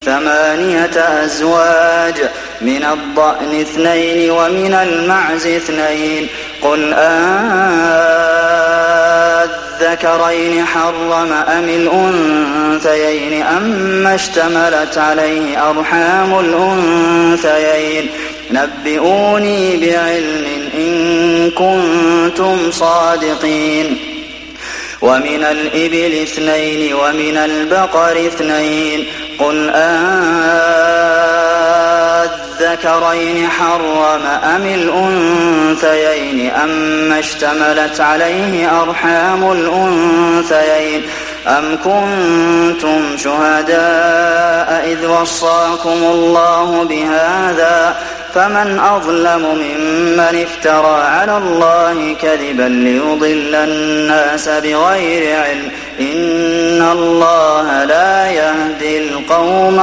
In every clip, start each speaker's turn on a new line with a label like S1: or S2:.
S1: 8 أزواج من الضأن 2 ومن المعز 2 قل أذكرين حرم أم الأنثيين أما اشتملت عليه أرحام الأنثيين نبئوني بعلم إن كنتم صادقين ومن الإبل 2 ومن البقر 2 قل أذكرين حرم أم الأنثيين أما اشتملت عليه أرحام الأنثيين أم كنتم شهداء إذ وصاكم الله بهذا فمن أظلم ممن افترى على الله كذبا ليضل الناس بغير علم إن الله لا يهدي القوم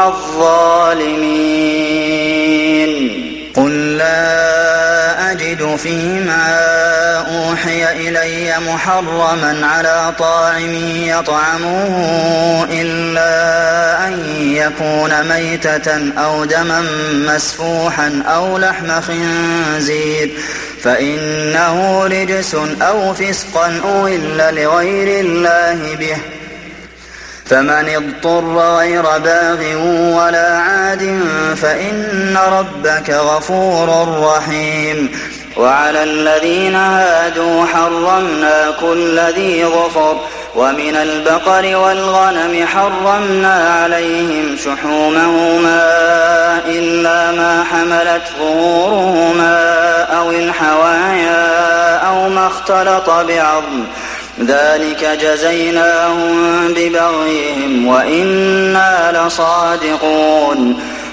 S1: الظالمين قل لا أجد فيما أوحي إلي محرما على طاعم يطعمه إلا أن يكون ميتة أو دما مسفوحا أو لحم خنزير فإنه رجس أو فسقا أهل لغير الله به فمن اضطر غير باغ ولا عاد فإن ربك غفور رحيم وعلى الذين هادوا حرمنا كل ذي ظفر ومن البقر والغنم حرمنا عليهم شحومهما إلا ما حملت ظهورهما أو الحوايا أو ما اختلط بعظم ذلك جزيناهم ببغيهم وإنا لصادقون